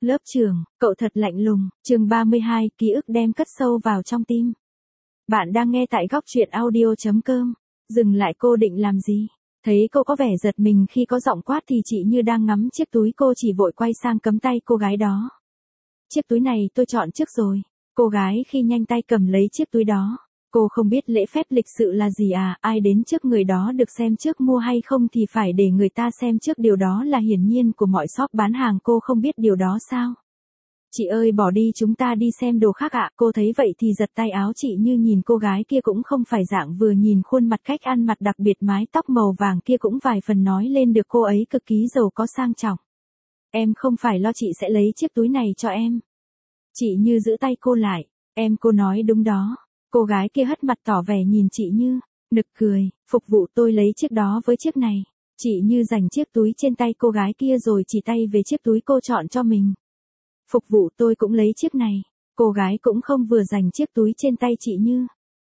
Lớp trưởng, cậu thật lạnh lùng, chương 32, ký ức đem cất sâu vào trong tim. Bạn đang nghe tại góc truyện audio.com. Dừng lại, cô định làm gì? Thấy cô có vẻ giật mình khi có giọng quát thì chị Như đang ngắm chiếc túi, cô chỉ vội quay sang cấm tay cô gái đó. Chiếc túi này tôi chọn trước rồi. Cô gái khi nhanh tay cầm lấy chiếc túi đó. Cô không biết lễ phép lịch sự là gì à, ai đến trước người đó được xem trước mua hay không thì phải để người ta xem trước, điều đó là hiển nhiên của mọi shop bán hàng, cô không biết điều đó sao? Chị ơi bỏ đi, chúng ta đi xem đồ khác ạ. Cô thấy vậy thì giật tay áo chị Như, nhìn cô gái kia cũng không phải dạng vừa, nhìn khuôn mặt, cách ăn mặc đặc biệt, mái tóc màu vàng kia cũng vài phần nói lên được cô ấy cực kỳ giàu có sang trọng. Em không phải lo, chị sẽ lấy chiếc túi này cho em. Chị Như giữ tay cô lại. Em, cô nói đúng đó. Cô gái kia hất mặt tỏ vẻ nhìn chị Như, nực cười, phục vụ tôi lấy chiếc đó với chiếc này. Chị Như giành chiếc túi trên tay cô gái kia rồi chỉ tay về chiếc túi cô chọn cho mình. Phục vụ, tôi cũng lấy chiếc này. Cô gái cũng không vừa giành chiếc túi trên tay chị Như.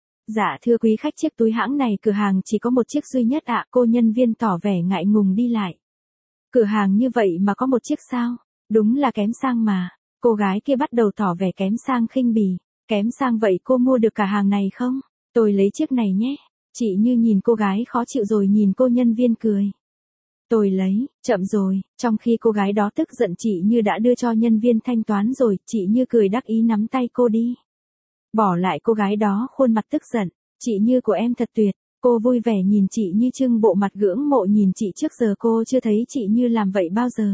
Dạ thưa quý khách, chiếc túi hãng này cửa hàng chỉ có một chiếc duy nhất ạ. Cô nhân viên tỏ vẻ ngại ngùng đi lại. Cửa hàng như vậy mà có một chiếc sao? Đúng là kém sang mà. Cô gái kia bắt đầu tỏ vẻ kém sang, khinh bỉ. Kém sang vậy cô mua được cả hàng này không? Tôi lấy chiếc này nhé. Chị Như nhìn cô gái khó chịu rồi nhìn cô nhân viên cười. Tôi lấy, chậm rồi. Trong khi cô gái đó tức giận, chị Như đã đưa cho nhân viên thanh toán rồi. Chị Như cười đắc ý nắm tay cô đi. Bỏ lại cô gái đó khuôn mặt tức giận. Chị Như của em thật tuyệt. Cô vui vẻ nhìn chị Như trưng bộ mặt ngưỡng mộ nhìn chị, trước giờ cô chưa thấy chị Như làm vậy bao giờ.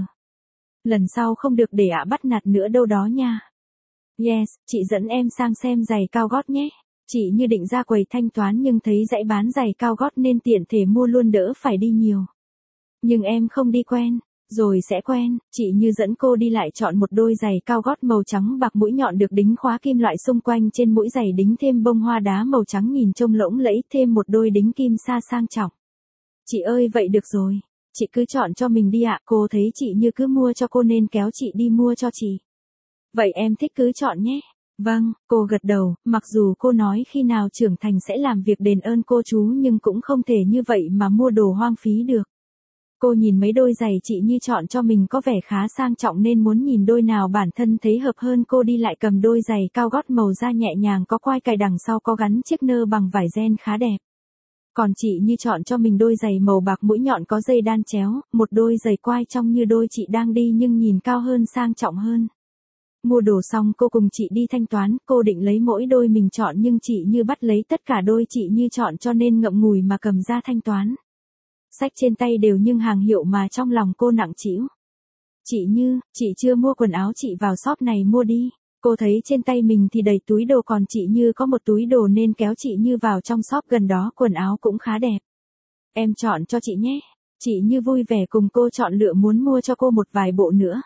Lần sau không được để bắt nạt nữa đâu đó nha. Yes, chị dẫn em sang xem giày cao gót nhé. Chị Như định ra quầy thanh toán nhưng thấy dãy bán giày cao gót nên tiện thể mua luôn, đỡ phải đi nhiều. Nhưng em không đi quen, rồi sẽ quen. Chị Như dẫn cô đi lại chọn một đôi giày cao gót màu trắng bạc, mũi nhọn được đính khóa kim loại xung quanh, trên mũi giày đính thêm bông hoa đá màu trắng nhìn trông lộng lẫy, thêm một đôi đính kim sa sang trọng. Chị ơi vậy được rồi, chị cứ chọn cho mình đi ạ. Cô thấy chị Như cứ mua cho cô nên kéo chị đi mua cho chị. Vậy em thích cứ chọn nhé. Vâng, cô gật đầu, mặc dù cô nói khi nào trưởng thành sẽ làm việc đền ơn cô chú nhưng cũng không thể như vậy mà mua đồ hoang phí được. Cô nhìn mấy đôi giày chị Như chọn cho mình có vẻ khá sang trọng nên muốn nhìn đôi nào bản thân thấy hợp hơn. Cô đi lại cầm đôi giày cao gót màu da nhẹ nhàng, có quai cài đằng sau, có gắn chiếc nơ bằng vải ren khá đẹp. Còn chị Như chọn cho mình đôi giày màu bạc, mũi nhọn có dây đan chéo, một đôi giày quai trong như đôi chị đang đi nhưng nhìn cao hơn, sang trọng hơn. Mua đồ xong cô cùng chị đi thanh toán, cô định lấy mỗi đôi mình chọn nhưng chị Như bắt lấy tất cả đôi chị Như chọn cho nên ngậm ngùi mà cầm ra thanh toán. Xách trên tay đều nhưng hàng hiệu mà trong lòng cô nặng trĩu. Chị Như, chị chưa mua quần áo, chị vào shop này mua đi. Cô thấy trên tay mình thì đầy túi đồ, còn chị Như có một túi đồ nên kéo chị Như vào trong shop gần đó, quần áo cũng khá đẹp. Em chọn cho chị nhé. Chị Như vui vẻ cùng cô chọn lựa, muốn mua cho cô một vài bộ nữa.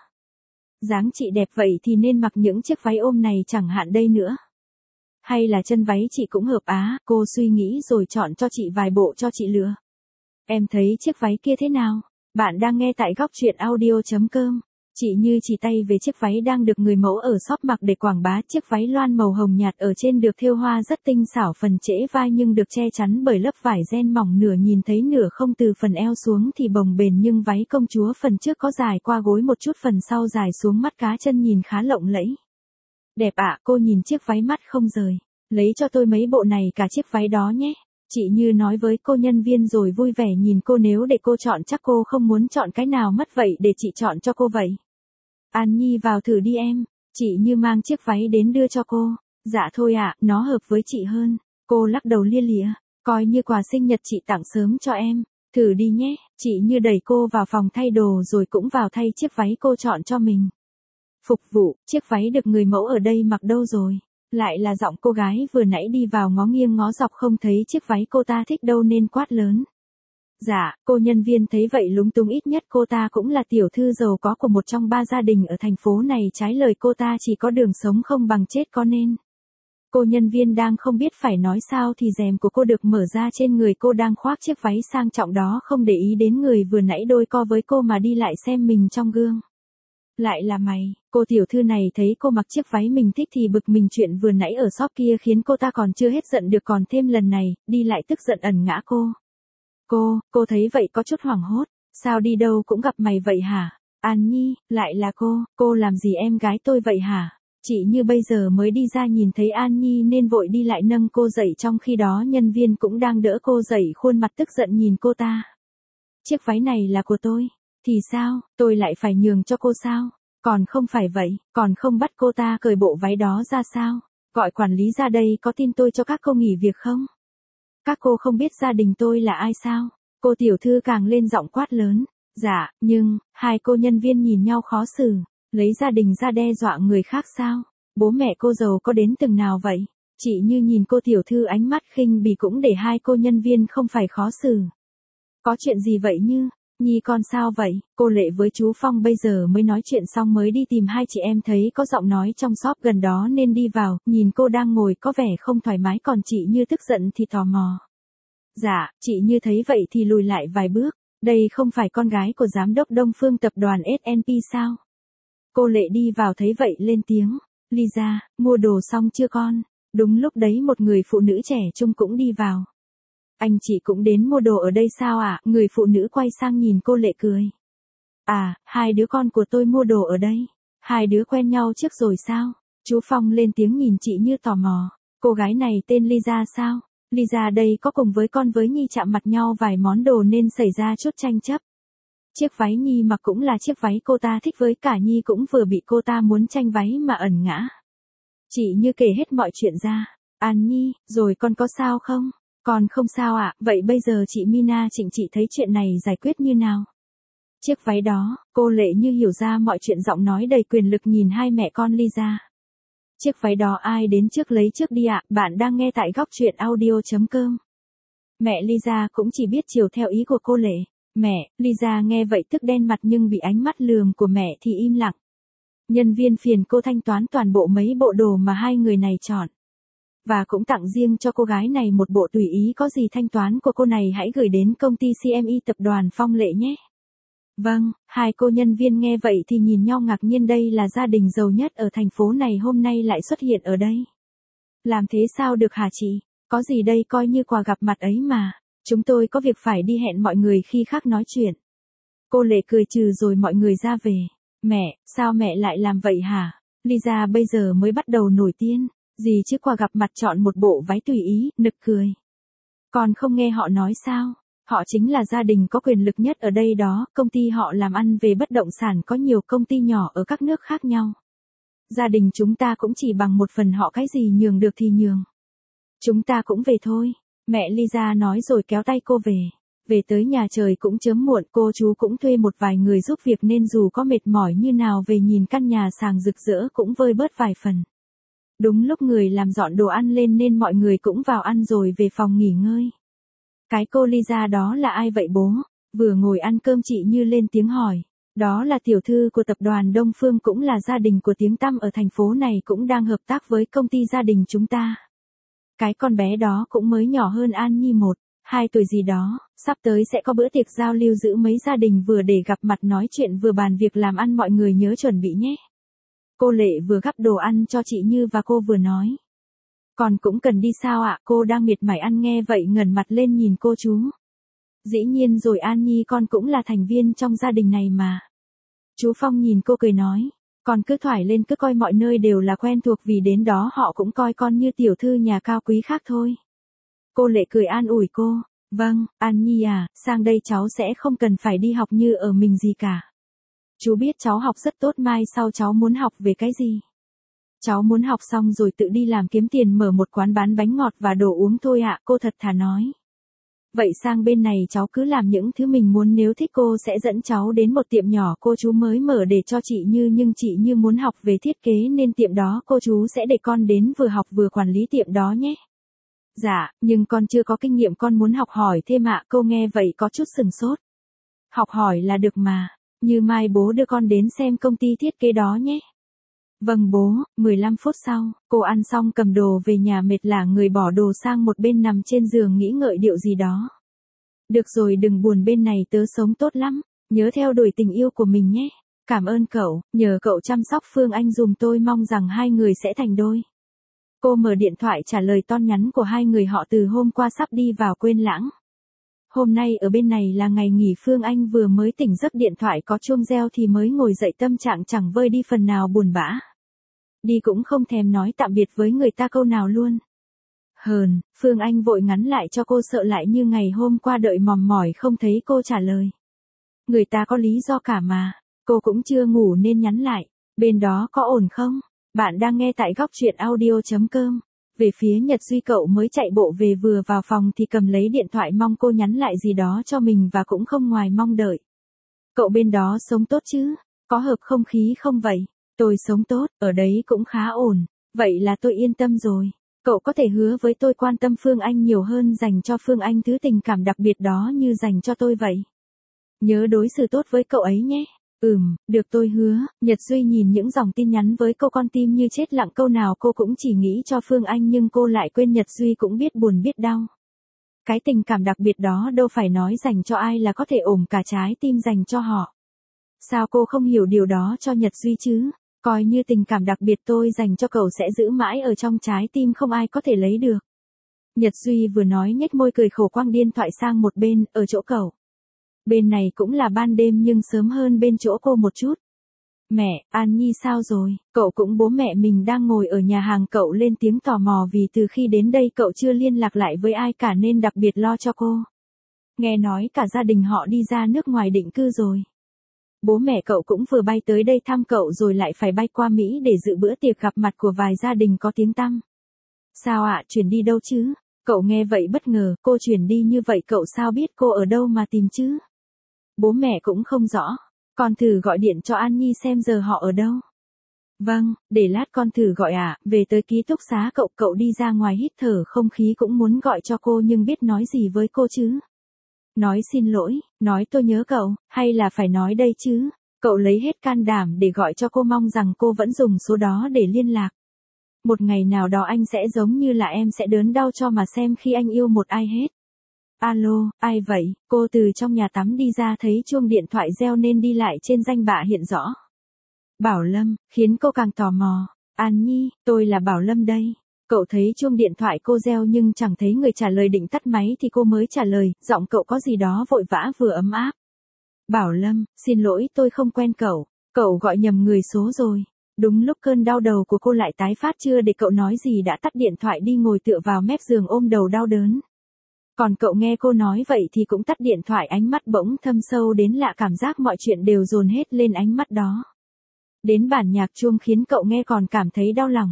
Dáng chị đẹp vậy thì nên mặc những chiếc váy ôm này chẳng hạn đây nữa. Hay là chân váy chị cũng hợp á, cô suy nghĩ rồi chọn cho chị vài bộ cho chị lựa. Em thấy chiếc váy kia thế nào? Bạn đang nghe tại góc truyện audio.com. Chị Như chỉ tay về chiếc váy đang được người mẫu ở shop mặc để quảng bá. Chiếc váy loan màu hồng nhạt, ở trên được thêu hoa rất tinh xảo, phần trễ vai nhưng được che chắn bởi lớp vải ren mỏng, nửa nhìn thấy nửa không. Từ phần eo xuống thì bồng bềnh nhưng váy công chúa phần trước có dài qua gối một chút, phần sau dài xuống mắt cá chân, nhìn khá lộng lẫy. Đẹp ạ, cô nhìn chiếc váy mắt không rời. Lấy cho tôi mấy bộ này, cả chiếc váy đó nhé. Chị Như nói với cô nhân viên rồi vui vẻ nhìn cô, nếu để cô chọn chắc cô không muốn chọn cái nào mất, vậy để chị chọn cho cô vậy. An Nhi vào thử đi em. Chị Như mang chiếc váy đến đưa cho cô. Dạ thôi ạ, nó hợp với chị hơn. Cô lắc đầu lia lịa, coi như quà sinh nhật chị tặng sớm cho em. Thử đi nhé. Chị Như đẩy cô vào phòng thay đồ rồi cũng vào thay chiếc váy cô chọn cho mình. Phục vụ, chiếc váy được người mẫu ở đây mặc đâu rồi? Lại là giọng cô gái vừa nãy đi vào, ngó nghiêng ngó dọc không thấy chiếc váy cô ta thích đâu nên quát lớn. Dạ, cô nhân viên thấy vậy lúng túng, ít nhất cô ta cũng là tiểu thư giàu có của một trong 3 gia đình ở thành phố này, trái lời cô ta chỉ có đường sống không bằng chết có nên. Cô nhân viên đang không biết phải nói sao thì rèm của cô được mở ra, trên người cô đang khoác chiếc váy sang trọng đó, không để ý đến người vừa nãy đôi co với cô mà đi lại xem mình trong gương. Lại là mày, cô tiểu thư này thấy cô mặc chiếc váy mình thích thì bực mình, chuyện vừa nãy ở shop kia khiến cô ta còn chưa hết giận được, còn thêm lần này, đi lại tức giận ẩn ngã cô. Cô thấy vậy có chút hoảng hốt, sao đi đâu cũng gặp mày vậy hả? An Nhi, lại là cô làm gì em gái tôi vậy hả? Chị Như bây giờ mới đi ra nhìn thấy An Nhi nên vội đi lại nâng cô dậy, trong khi đó nhân viên cũng đang đỡ cô dậy, khuôn mặt tức giận nhìn cô ta. Chiếc váy này là của tôi. Thì sao, tôi lại phải nhường cho cô sao? Còn không phải vậy, còn không bắt cô ta cởi bộ váy đó ra sao? Gọi quản lý ra đây, có tin tôi cho các cô nghỉ việc không? Các cô không biết gia đình tôi là ai sao? Cô tiểu thư càng lên giọng quát lớn. Dạ, nhưng, hai cô nhân viên nhìn nhau khó xử. Lấy gia đình ra đe dọa người khác sao? Bố mẹ cô giàu có đến từng nào vậy? Chị Như nhìn cô tiểu thư ánh mắt khinh bỉ cũng để hai cô nhân viên không phải khó xử. Có chuyện gì vậy Như? Nhi con sao vậy? Cô Lệ với chú Phong bây giờ mới nói chuyện xong mới đi tìm hai chị em, thấy có giọng nói trong shop gần đó nên đi vào, nhìn cô đang ngồi có vẻ không thoải mái, còn chị Như tức giận thì tò mò. Dạ, chị Như thấy vậy thì lùi lại vài bước, đây không phải con gái của giám đốc Đông Phương tập đoàn SNP sao? Cô Lệ đi vào thấy vậy lên tiếng, Lisa, mua đồ xong chưa con? Đúng lúc đấy một người phụ nữ trẻ trung cũng đi vào. Anh chị cũng đến mua đồ ở đây sao ạ? Người phụ nữ quay sang nhìn cô Lệ cười. À, hai đứa con của tôi mua đồ ở đây. Hai đứa quen nhau trước rồi sao? Chú Phong lên tiếng nhìn chị Như tò mò. Cô gái này tên Lisa sao? Lisa đây có cùng với con với Nhi chạm mặt nhau vài món đồ nên xảy ra chút tranh chấp. Chiếc váy Nhi mặc cũng là chiếc váy cô ta thích, với cả Nhi cũng vừa bị cô ta muốn tranh váy mà ẩn ngã. Chị Như kể hết mọi chuyện ra. An Nhi, rồi con có sao không? Con không sao ạ, vậy bây giờ chị Mina Trịnh chị thấy chuyện này giải quyết như nào? Chiếc váy đó, cô Lệ như hiểu ra mọi chuyện, giọng nói đầy quyền lực nhìn hai mẹ con Lisa. Chiếc váy đó ai đến trước lấy trước đi ạ, bạn đang nghe tại góc truyện audio.com. Mẹ Lisa cũng chỉ biết chiều theo ý của cô Lệ. Mẹ, Lisa nghe vậy tức đen mặt nhưng bị ánh mắt lườm của mẹ thì im lặng. Nhân viên phiền cô thanh toán toàn bộ mấy bộ đồ mà hai người này chọn. Và cũng tặng riêng cho cô gái này một bộ, tùy ý có gì thanh toán của cô này hãy gửi đến công ty CME tập đoàn Phong Lệ nhé. Vâng, hai cô nhân viên nghe vậy thì nhìn nhau ngạc nhiên, đây là gia đình giàu nhất ở thành phố này hôm nay lại xuất hiện ở đây. Làm thế sao được hả chị? Có gì đây, coi như quà gặp mặt ấy mà. Chúng tôi có việc phải đi, hẹn mọi người khi khác nói chuyện. Cô Lệ cười trừ rồi mọi người ra về. Mẹ, sao mẹ lại làm vậy hả? Lisa bây giờ mới bắt đầu nổi tiếng. Gì chứ quà gặp mặt chọn một bộ váy tùy ý, nực cười. Còn không nghe họ nói sao? Họ chính là gia đình có quyền lực nhất ở đây đó, công ty họ làm ăn về bất động sản, có nhiều công ty nhỏ ở các nước khác nhau. Gia đình chúng ta cũng chỉ bằng một phần họ, cái gì nhường được thì nhường. Chúng ta cũng về thôi. Mẹ Lisa nói rồi kéo tay cô về. Về tới nhà trời cũng chớm muộn, cô chú cũng thuê một vài người giúp việc nên dù có mệt mỏi như nào về nhìn căn nhà sàng rực rỡ cũng vơi bớt vài phần. Đúng lúc người làm dọn đồ ăn lên nên mọi người cũng vào ăn rồi về phòng nghỉ ngơi. Cái cô Lisa đó là ai vậy bố? Vừa ngồi ăn cơm chị Như lên tiếng hỏi. Đó là tiểu thư của tập đoàn Đông Phương, cũng là gia đình của tiếng tăm ở thành phố này, cũng đang hợp tác với công ty gia đình chúng ta. Cái con bé đó cũng mới nhỏ hơn An Nhi 1-2 tuổi gì đó, sắp tới sẽ có bữa tiệc giao lưu giữa mấy gia đình, vừa để gặp mặt nói chuyện vừa bàn việc làm ăn, mọi người nhớ chuẩn bị nhé. Cô Lệ vừa gắp đồ ăn cho chị Như và cô vừa nói. Còn cũng cần đi sao ạ? Cô đang miệt mài ăn, nghe vậy ngẩng mặt lên nhìn cô chú. Dĩ nhiên rồi An Nhi, con cũng là thành viên trong gia đình này mà. Chú Phong nhìn cô cười nói. Con cứ thoải lên, cứ coi mọi nơi đều là quen thuộc, vì đến đó họ cũng coi con như tiểu thư nhà cao quý khác thôi. Cô Lệ cười an ủi cô. Vâng, An Nhi à, sang đây cháu sẽ không cần phải đi học như ở mình gì cả. Chú biết cháu học rất tốt, mai sau cháu muốn học về cái gì? Cháu muốn học xong rồi tự đi làm kiếm tiền mở một quán bán bánh ngọt và đồ uống thôi ạ, cô thật thà nói. Vậy sang bên này cháu cứ làm những thứ mình muốn, nếu thích cô sẽ dẫn cháu đến một tiệm nhỏ cô chú mới mở để cho chị Như, nhưng chị Như muốn học về thiết kế nên tiệm đó cô chú sẽ để con đến vừa học vừa quản lý tiệm đó nhé. Dạ, nhưng con chưa có kinh nghiệm, con muốn học hỏi thêm ạ. Cô nghe vậy có chút sừng sốt. Học hỏi là được mà, Như mai bố đưa con đến xem công ty thiết kế đó nhé. Vâng bố. 15 phút sau, cô ăn xong cầm đồ về nhà mệt lả người, bỏ đồ sang một bên nằm trên giường nghĩ ngợi điệu gì đó. Được rồi, đừng buồn, bên này tớ sống tốt lắm, nhớ theo đuổi tình yêu của mình nhé. Cảm ơn cậu, nhờ cậu chăm sóc Phương Anh dùm tôi, mong rằng hai người sẽ thành đôi. Cô mở điện thoại trả lời tin nhắn của hai người họ từ hôm qua, sắp đi vào quên lãng. Hôm nay ở bên này là ngày nghỉ, Phương Anh vừa mới tỉnh giấc, điện thoại có chuông reo thì mới ngồi dậy, tâm trạng chẳng vơi đi phần nào buồn bã. Đi cũng không thèm nói tạm biệt với người ta câu nào luôn. Hờn, Phương Anh vội ngắn lại cho cô, sợ lại như ngày hôm qua đợi mòn mỏi không thấy cô trả lời. Người ta có lý do cả mà, cô cũng chưa ngủ nên nhắn lại. Bên đó có ổn không? Bạn đang nghe tại góc truyện audio.com. Về phía Nhật Duy, cậu mới chạy bộ về, vừa vào phòng thì cầm lấy điện thoại mong cô nhắn lại gì đó cho mình và cũng không ngoài mong đợi. Cậu bên đó sống tốt chứ? Có hợp không khí không vậy? Tôi sống tốt, ở đấy cũng khá ổn. Vậy là tôi yên tâm rồi. Cậu có thể hứa với tôi quan tâm Phương Anh nhiều hơn, dành cho Phương Anh thứ tình cảm đặc biệt đó như dành cho tôi vậy. Nhớ đối xử tốt với cậu ấy nhé. Được, tôi hứa. Nhật Duy nhìn những dòng tin nhắn với cô, con tim như chết lặng, câu nào cô cũng chỉ nghĩ cho Phương Anh nhưng cô lại quên Nhật Duy cũng biết buồn biết đau. Cái tình cảm đặc biệt đó đâu phải nói dành cho ai là có thể ôm cả trái tim dành cho họ. Sao cô không hiểu điều đó cho Nhật Duy chứ? Coi như tình cảm đặc biệt tôi dành cho cậu sẽ giữ mãi ở trong trái tim, không ai có thể lấy được. Nhật Duy vừa nói nhếch môi cười khổ, quăng điện thoại sang một bên, ở chỗ cậu. Bên này cũng là ban đêm nhưng sớm hơn bên chỗ cô một chút. Mẹ, An Nhi sao rồi? Cậu cũng bố mẹ mình đang ngồi ở nhà hàng, cậu lên tiếng tò mò vì từ khi đến đây cậu chưa liên lạc lại với ai cả nên đặc biệt lo cho cô. Nghe nói cả gia đình họ đi ra nước ngoài định cư rồi. Bố mẹ cậu cũng vừa bay tới đây thăm cậu rồi lại phải bay qua Mỹ để dự bữa tiệc gặp mặt của vài gia đình có tiếng tăm. Sao ạ, chuyển đi đâu chứ? Cậu nghe vậy bất ngờ, cô chuyển đi như vậy cậu sao biết cô ở đâu mà tìm chứ? Bố mẹ cũng không rõ. Con thử gọi điện cho An Nhi xem giờ họ ở đâu. Vâng, để lát con thử gọi ạ. Về tới ký túc xá cậu đi ra ngoài hít thở không khí, cũng muốn gọi cho cô nhưng biết nói gì với cô chứ? Nói xin lỗi, nói tôi nhớ cậu, hay là phải nói đây chứ? Cậu lấy hết can đảm để gọi cho cô, mong rằng cô vẫn dùng số đó để liên lạc. Một ngày nào đó anh sẽ giống như là em, sẽ đớn đau cho mà xem khi anh yêu một ai hết. Alo, ai vậy? Cô từ trong nhà tắm đi ra thấy chuông điện thoại reo nên đi lại, trên danh bạ hiện rõ Bảo Lâm, khiến cô càng tò mò. An Nhi, tôi là Bảo Lâm đây. Cậu thấy chuông điện thoại cô reo nhưng chẳng thấy người trả lời, định tắt máy thì cô mới trả lời, giọng cậu có gì đó vội vã vừa ấm áp. Bảo Lâm, xin lỗi tôi không quen cậu. Cậu gọi nhầm người số rồi. Đúng lúc cơn đau đầu của cô lại tái phát, chưa để cậu nói gì đã tắt điện thoại đi, ngồi tựa vào mép giường ôm đầu đau đớn. Còn cậu nghe cô nói vậy thì cũng tắt điện thoại, ánh mắt bỗng thâm sâu đến lạ, cảm giác mọi chuyện đều dồn hết lên ánh mắt đó. Đến bản nhạc chuông khiến cậu nghe còn cảm thấy đau lòng.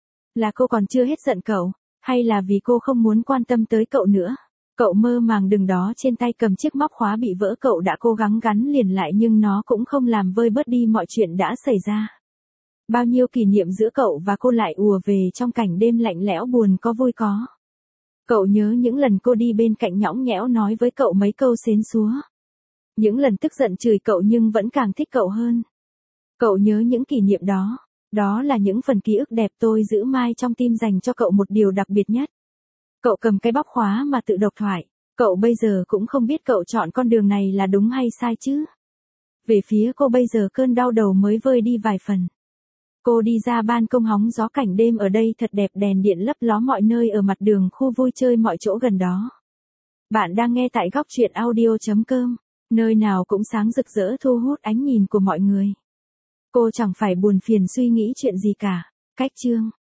Là cô còn chưa hết giận cậu, hay là vì cô không muốn quan tâm tới cậu nữa? Cậu mơ màng đứng đó, trên tay cầm chiếc móc khóa bị vỡ, cậu đã cố gắng gắn liền lại nhưng nó cũng không làm vơi bớt đi mọi chuyện đã xảy ra. Bao nhiêu kỷ niệm giữa cậu và cô lại ùa về trong cảnh đêm lạnh lẽo, buồn có vui có. Cậu nhớ những lần cô đi bên cạnh nhõng nhẽo nói với cậu mấy câu xến xúa. Những lần tức giận chửi cậu nhưng vẫn càng thích cậu hơn. Cậu nhớ những kỷ niệm đó. Đó là những phần ký ức đẹp tôi giữ mãi trong tim, dành cho cậu một điều đặc biệt nhất. Cậu cầm cái bóc khóa mà tự độc thoại. Cậu bây giờ cũng không biết cậu chọn con đường này là đúng hay sai chứ. Về phía cô bây giờ cơn đau đầu mới vơi đi vài phần. Cô đi ra ban công hóng gió, cảnh đêm ở đây thật đẹp, đèn điện lấp ló mọi nơi, ở mặt đường, khu vui chơi, mọi chỗ gần đó. Bạn đang nghe tại góc truyện audio.com, nơi nào cũng sáng rực rỡ, thu hút ánh nhìn của mọi người. Cô chẳng phải buồn phiền suy nghĩ chuyện gì cả. Cách chương